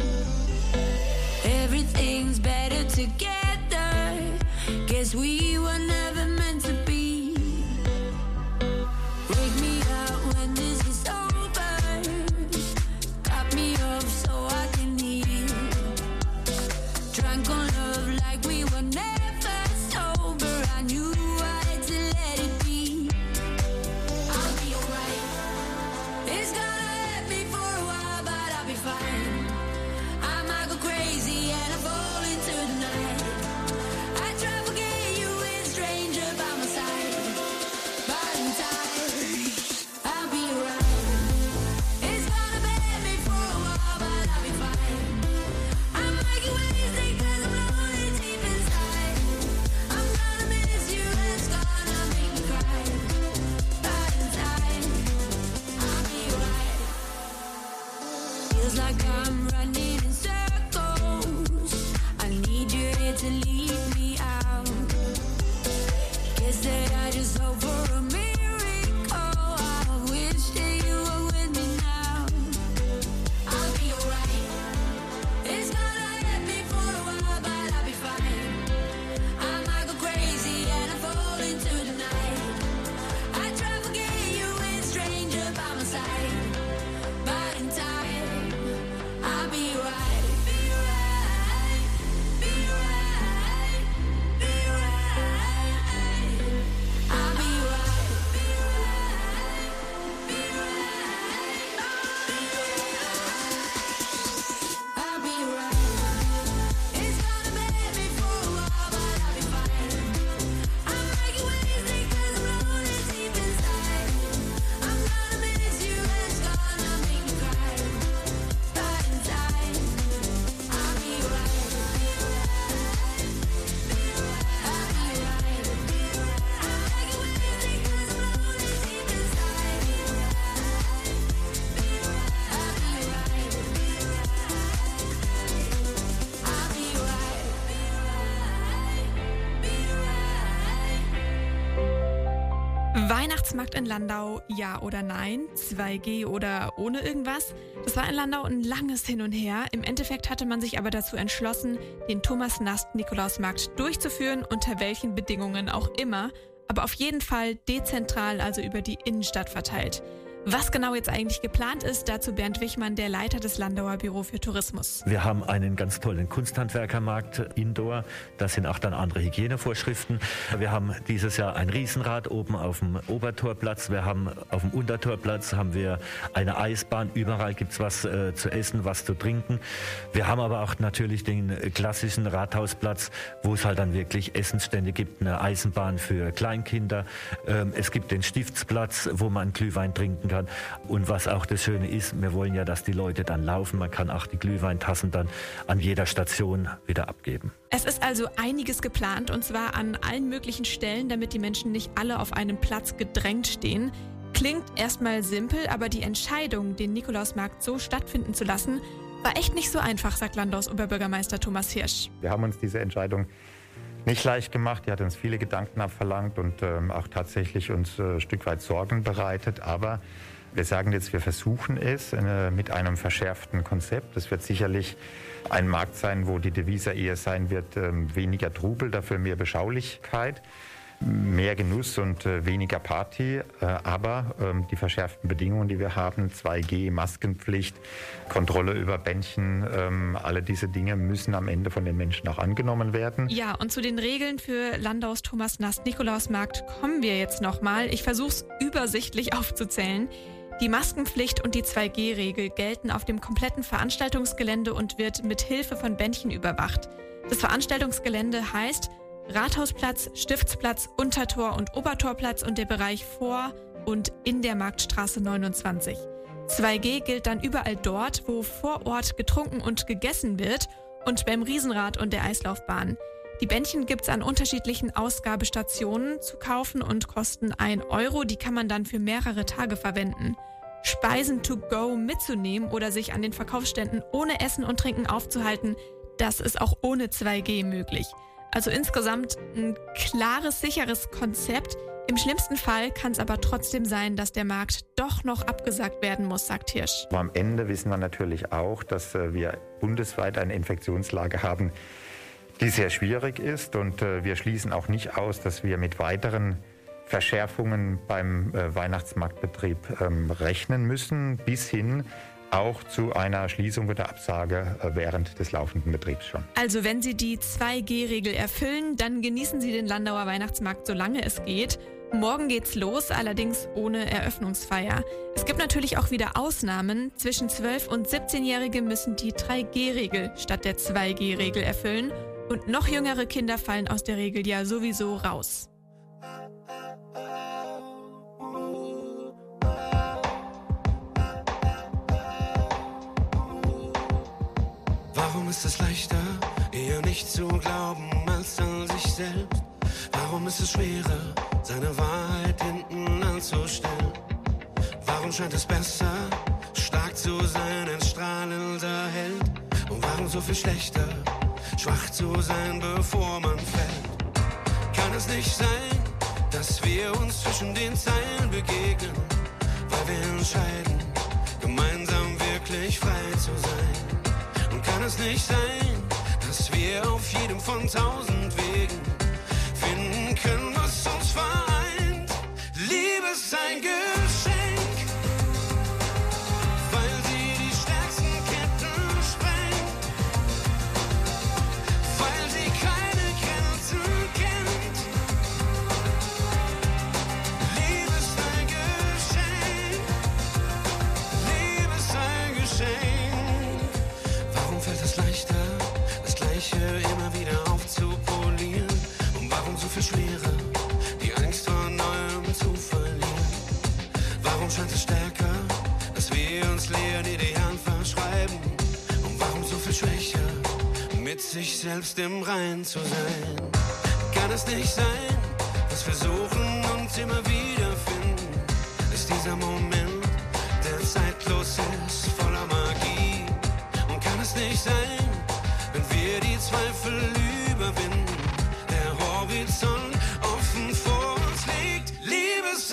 Everything's better together. Guess we were never meant to be. Wake me up when Weihnachtsmarkt in Landau, ja oder nein? zwei G oder ohne irgendwas? Das war in Landau ein langes Hin und Her. Im Endeffekt hatte man sich aber dazu entschlossen, den Thomas-Nast-Nikolausmarkt durchzuführen, unter welchen Bedingungen auch immer. Aber auf jeden Fall dezentral, also über die Innenstadt verteilt. Was genau jetzt eigentlich geplant ist, dazu Bernd Wichmann, der Leiter des Landauer Büro für Tourismus. Wir haben einen ganz tollen Kunsthandwerkermarkt Indoor. Da sind auch dann andere Hygienevorschriften. Wir haben dieses Jahr ein Riesenrad oben auf dem Obertorplatz. Wir haben auf dem Untertorplatz haben wir eine Eisbahn. Überall gibt's was äh, zu essen, was zu trinken. Wir haben aber auch natürlich den klassischen Rathausplatz, wo es halt dann wirklich Essensstände gibt. Eine Eisenbahn für Kleinkinder. Ähm, es gibt den Stiftsplatz, wo man Glühwein trinken kann. Und was auch das Schöne ist, wir wollen ja, dass die Leute dann laufen. Man kann auch die Glühweintassen dann an jeder Station wieder abgeben. Es ist also einiges geplant, und zwar an allen möglichen Stellen, damit die Menschen nicht alle auf einem Platz gedrängt stehen. Klingt erstmal simpel, aber die Entscheidung, den Nikolausmarkt so stattfinden zu lassen, war echt nicht so einfach, sagt Landaus Oberbürgermeister Thomas Hirsch. Wir haben uns diese Entscheidung nicht leicht gemacht. Die hat uns viele Gedanken abverlangt und ähm, auch tatsächlich uns äh, ein Stück weit Sorgen bereitet. Aber wir sagen jetzt, wir versuchen es äh, mit einem verschärften Konzept. Das wird sicherlich ein Markt sein, wo die Devise eher sein wird, äh, weniger Trubel, dafür mehr Beschaulichkeit. Mehr Genuss und äh, weniger Party, äh, aber ähm, die verschärften Bedingungen, die wir haben, zwei G, Maskenpflicht, Kontrolle über Bändchen, ähm, alle diese Dinge müssen am Ende von den Menschen auch angenommen werden. Ja, und zu den Regeln für Landaus Thomas-Nast-Nikolausmarkt kommen wir jetzt nochmal. Ich versuche es übersichtlich aufzuzählen. Die Maskenpflicht und die zwei G Regel gelten auf dem kompletten Veranstaltungsgelände und wird mit Hilfe von Bändchen überwacht. Das Veranstaltungsgelände heißt Rathausplatz, Stiftsplatz, Untertor und Obertorplatz und der Bereich vor und in der Marktstraße neunundzwanzig. zwei G gilt dann überall dort, wo vor Ort getrunken und gegessen wird, und beim Riesenrad und der Eislaufbahn. Die Bändchen gibt's an unterschiedlichen Ausgabestationen zu kaufen und kosten ein Euro. Die kann man dann für mehrere Tage verwenden. Speisen to go mitzunehmen oder sich an den Verkaufsständen ohne Essen und Trinken aufzuhalten, das ist auch ohne zwei G möglich. Also insgesamt ein klares, sicheres Konzept. Im schlimmsten Fall kann es aber trotzdem sein, dass der Markt doch noch abgesagt werden muss, sagt Hirsch. Aber am Ende wissen wir natürlich auch, dass wir bundesweit eine Infektionslage haben, die sehr schwierig ist. Und wir schließen auch nicht aus, dass wir mit weiteren Verschärfungen beim Weihnachtsmarktbetrieb rechnen müssen, bis hin auch zu einer Schließung oder Absage während des laufenden Betriebs schon. Also wenn Sie die zwei G Regel erfüllen, dann genießen Sie den Landauer Weihnachtsmarkt, solange es geht. Morgen geht's los, allerdings ohne Eröffnungsfeier. Es gibt natürlich auch wieder Ausnahmen. Zwischen zwölf- und siebzehnjährige müssen die drei G Regel statt der zwei G Regel erfüllen. Und noch jüngere Kinder fallen aus der Regel ja sowieso raus. Warum ist es leichter, eher nicht zu glauben als an sich selbst? Warum ist es schwerer, seine Wahrheit hinten anzustellen? Warum scheint es besser, stark zu sein, ein strahlender Held? Und warum so viel schlechter, schwach zu sein, bevor man fällt? Kann es nicht sein, dass wir uns zwischen den Zeilen begegnen, weil wir entscheiden, gemeinsam wirklich frei zu sein? Und kann es nicht sein, dass wir auf jedem von tausend Wegen finden können, was uns vereint? Liebe ist ein Geschenk, weil sie die stärksten Ketten sprengt, weil sie keine Grenzen kennt. Liebe ist ein Geschenk, Liebe ist ein Geschenk. Warum fällt es leichter, das Gleiche immer wieder aufzupolieren? Und warum so viel schwerer, die Angst vor Neuem zu verlieren? Warum scheint es stärker, dass wir uns leeren Idealen verschreiben? Und warum so viel schwächer, mit sich selbst im Reinen zu sein? Kann es nicht sein, dass wir suchen und immer wieder finden? Ist dieser Moment, der zeitlos ist, voller Magie? Und kann es nicht sein, wenn wir die Zweifel überwinden, der Horizont offen vor uns liegt? Liebe ist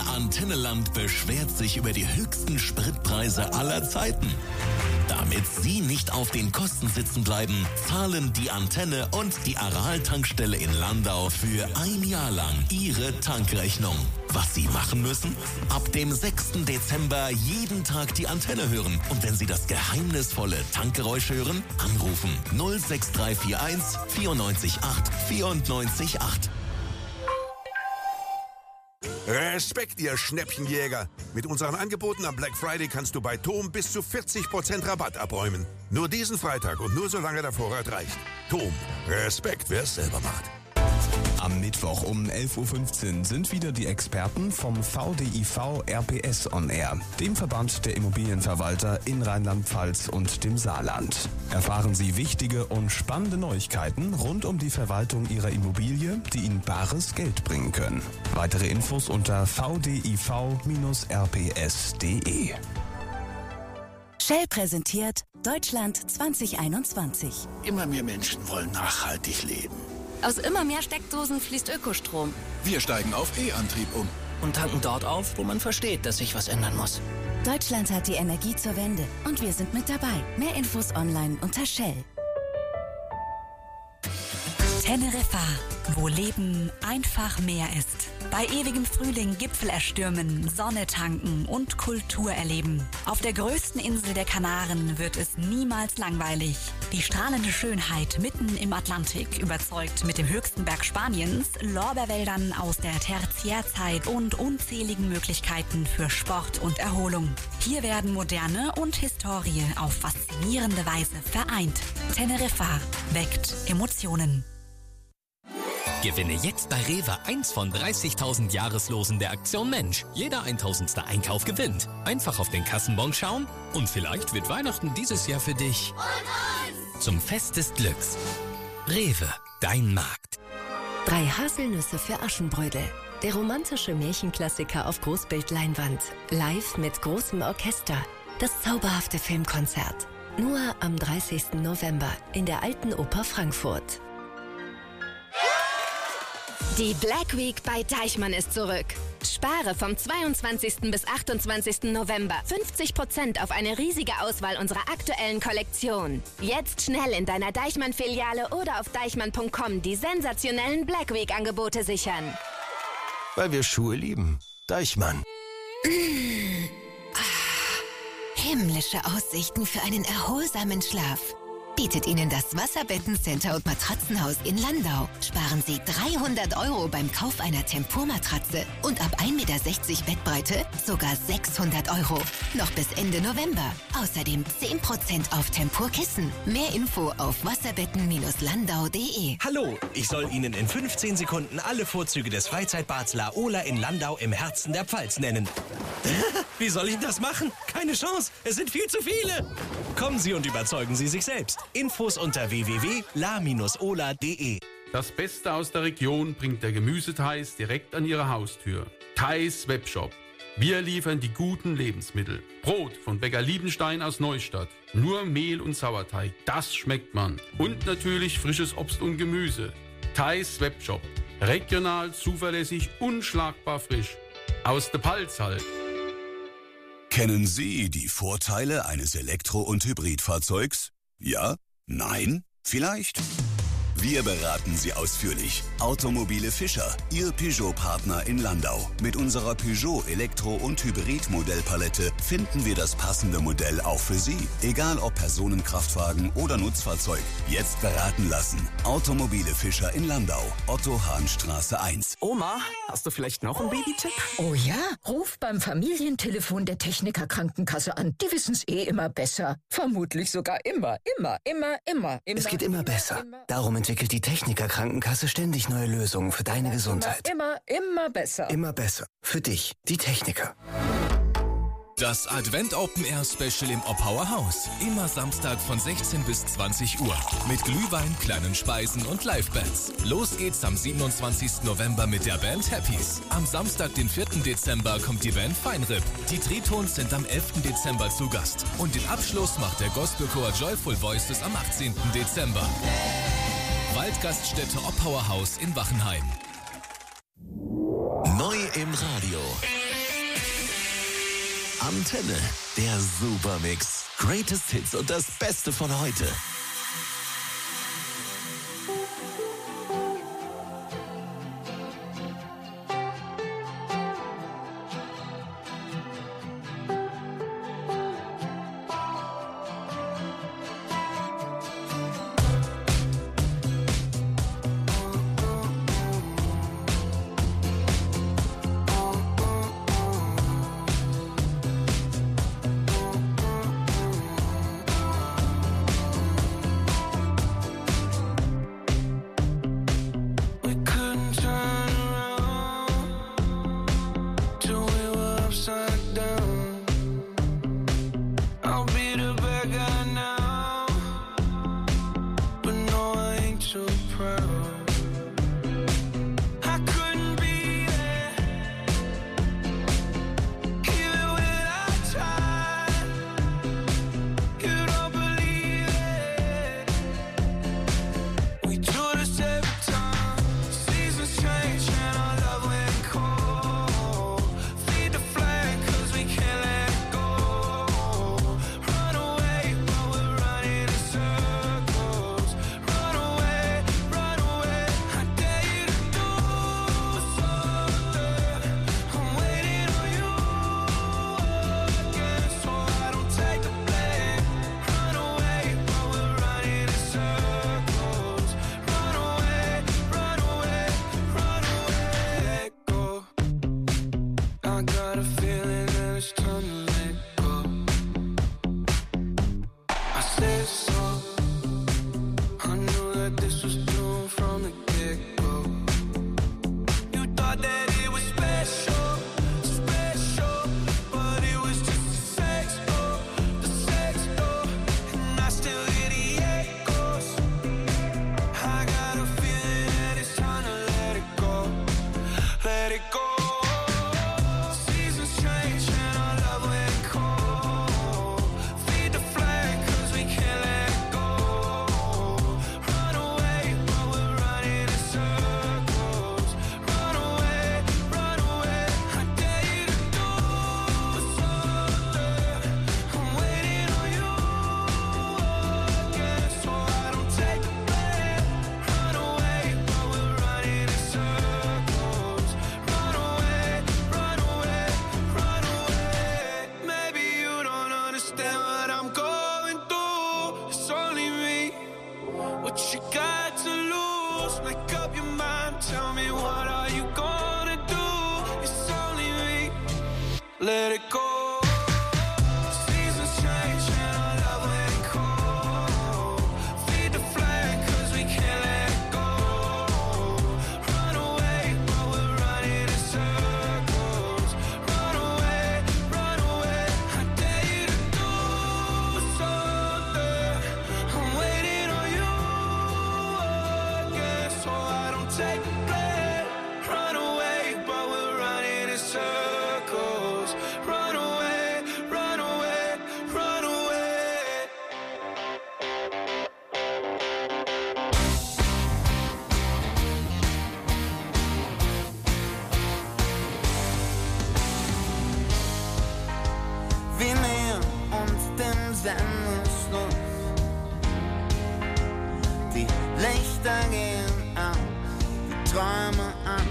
Antenneland beschwert sich über die höchsten Spritpreise aller Zeiten. Damit Sie nicht auf den Kosten sitzen bleiben, zahlen die Antenne und die Aral-Tankstelle in Landau für ein Jahr lang Ihre Tankrechnung. Was Sie machen müssen? Ab dem sechsten Dezember jeden Tag die Antenne hören. Und wenn Sie das geheimnisvolle Tankgeräusch hören, anrufen null sechs drei vier eins vier neun acht vier neun acht. Respekt, ihr Schnäppchenjäger. Mit unseren Angeboten am Black Friday kannst du bei TOM bis zu vierzig Prozent Rabatt abräumen. Nur diesen Freitag und nur solange der Vorrat reicht. TOM, Respekt, wer es selber macht. Am Mittwoch um elf Uhr fünfzehn sind wieder die Experten vom V D I V R P S on Air, dem Verband der Immobilienverwalter in Rheinland-Pfalz und dem Saarland. Erfahren Sie wichtige und spannende Neuigkeiten rund um die Verwaltung Ihrer Immobilie, die Ihnen bares Geld bringen können. Weitere Infos unter v d i v R P S punkt d e. Shell präsentiert Deutschland zwanzig einundzwanzig. Immer mehr Menschen wollen nachhaltig leben. Aus immer mehr Steckdosen fließt Ökostrom. Wir steigen auf E-Antrieb um. Und tanken dort auf, wo man versteht, dass sich was ändern muss. Deutschland hat die Energie zur Wende und wir sind mit dabei. Mehr Infos online unter Shell. Teneriffa, wo Leben einfach mehr ist. Bei ewigem Frühling Gipfel erstürmen, Sonne tanken und Kultur erleben. Auf der größten Insel der Kanaren wird es niemals langweilig. Die strahlende Schönheit mitten im Atlantik überzeugt mit dem höchsten Berg Spaniens, Lorbeerwäldern aus der Tertiärzeit und unzähligen Möglichkeiten für Sport und Erholung. Hier werden Moderne und Historie auf faszinierende Weise vereint. Teneriffa weckt Emotionen. Gewinne jetzt bei Rewe eins von dreißigtausend Jahreslosen der Aktion Mensch. Jeder tausendste Einkauf gewinnt. Einfach auf den Kassenbon schauen und vielleicht wird Weihnachten dieses Jahr für dich und uns zum Fest des Glücks. Rewe, dein Markt. Drei Haselnüsse für Aschenbrödel. Der romantische Märchenklassiker auf Großbildleinwand. Live mit großem Orchester. Das zauberhafte Filmkonzert. Nur am dreißigsten November in der Alten Oper Frankfurt. Die Black Week bei Deichmann ist zurück. Spare vom zweiundzwanzigsten bis achtundzwanzigsten November fünfzig Prozent auf eine riesige Auswahl unserer aktuellen Kollektion. Jetzt schnell in deiner Deichmann-Filiale oder auf deichmann punkt com die sensationellen Black Week-Angebote sichern. Weil wir Schuhe lieben. Deichmann. Mmh. Ah, himmlische Aussichten für einen erholsamen Schlaf. Bietet Ihnen das Wasserbettencenter und Matratzenhaus in Landau. Sparen Sie dreihundert Euro beim Kauf einer Tempur-Matratze und ab ein Meter sechzig Bettbreite sogar sechshundert Euro. Noch bis Ende November. Außerdem zehn Prozent auf Tempur-Kissen. Mehr Info auf wasserbetten landau punkt de. Hallo, ich soll Ihnen in fünfzehn Sekunden alle Vorzüge des Freizeitbads Laola in Landau im Herzen der Pfalz nennen. Wie soll ich das machen? Keine Chance, es sind viel zu viele. Kommen Sie und überzeugen Sie sich selbst. Infos unter w w w punkt la ola punkt de. Das Beste aus der Region bringt der Gemüsetheis direkt an Ihre Haustür. Theis Webshop. Wir liefern die guten Lebensmittel. Brot von Bäcker Liebenstein aus Neustadt. Nur Mehl und Sauerteig, das schmeckt man. Und natürlich frisches Obst und Gemüse. Theis Webshop. Regional, zuverlässig, unschlagbar frisch. Aus der Palz halt. Kennen Sie die Vorteile eines Elektro- und Hybridfahrzeugs? Ja? Nein? Vielleicht? Wir beraten Sie ausführlich. Automobile Fischer, Ihr Peugeot-Partner in Landau. Mit unserer Peugeot Elektro- und Hybrid-Modellpalette finden wir das passende Modell auch für Sie. Egal ob Personenkraftwagen oder Nutzfahrzeug. Jetzt beraten lassen. Automobile Fischer in Landau. Otto-Hahn-Straße eins. Oma, hast du vielleicht noch einen Babytipp? Oh ja, ruf beim Familientelefon der Techniker Krankenkasse an. Die wissen es eh immer besser. Vermutlich sogar immer, immer, immer, immer. immer es geht immer, immer besser. Immer. Darum entwickelt die Techniker Krankenkasse ständig neue Lösungen für deine immer, Gesundheit. Immer, immer, immer besser. Immer besser. Für dich, die Techniker. Das Advent Open Air Special im Oppauer Haus. Immer Samstag von sechzehn bis zwanzig Uhr. Mit Glühwein, kleinen Speisen und Livebands. Los geht's am siebenundzwanzigsten November mit der Band Happies. Am Samstag, den vierten Dezember, kommt die Band Feinripp. Die Tritons sind am elften Dezember zu Gast. Und den Abschluss macht der Gospelchor Joyful Voices am achtzehnten Dezember. Waldgaststätte Oppauer Haus in Wachenheim. Neu im Radio. Antenne, der Supermix. Greatest Hits und das Beste von heute. Let it go. Die Lichter gehen an, die Träume an.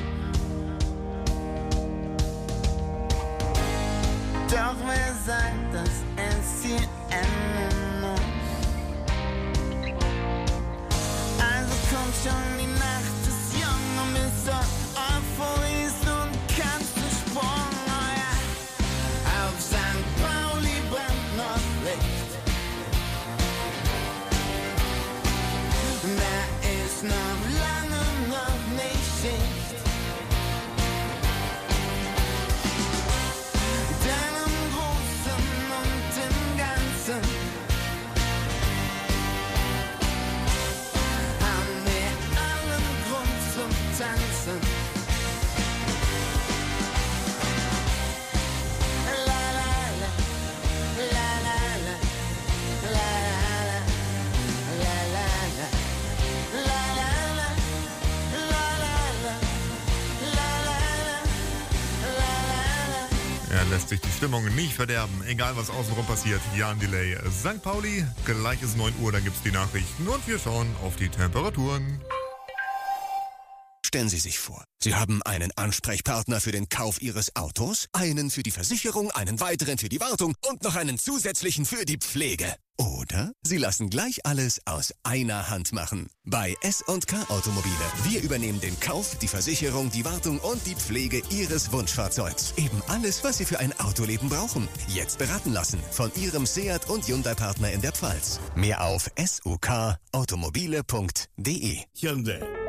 Doch wer sagt, dass es hier enden muss? Also kommt schon, die Nacht ist jung und bist so Euphorie und kannst du Sprung, oh ja. Auf Sankt Pauli brennt noch Licht. Da ist noch lange noch nicht Schicht. Denn im Großen und im Ganzen sich die Stimmung nicht verderben, egal was außenrum passiert. Jan Delay, Sankt Pauli, gleich ist neun Uhr, dann gibt's die Nachrichten und wir schauen auf die Temperaturen. Stellen Sie sich vor, Sie haben einen Ansprechpartner für den Kauf Ihres Autos, einen für die Versicherung, einen weiteren für die Wartung und noch einen zusätzlichen für die Pflege. Oder Sie lassen gleich alles aus einer Hand machen. Bei S und K Automobile. Wir übernehmen den Kauf, die Versicherung, die Wartung und die Pflege Ihres Wunschfahrzeugs. Eben alles, was Sie für ein Autoleben brauchen. Jetzt beraten lassen von Ihrem Seat und Hyundai-Partner in der Pfalz. Mehr auf S U K automobile punkt de. Hyundai.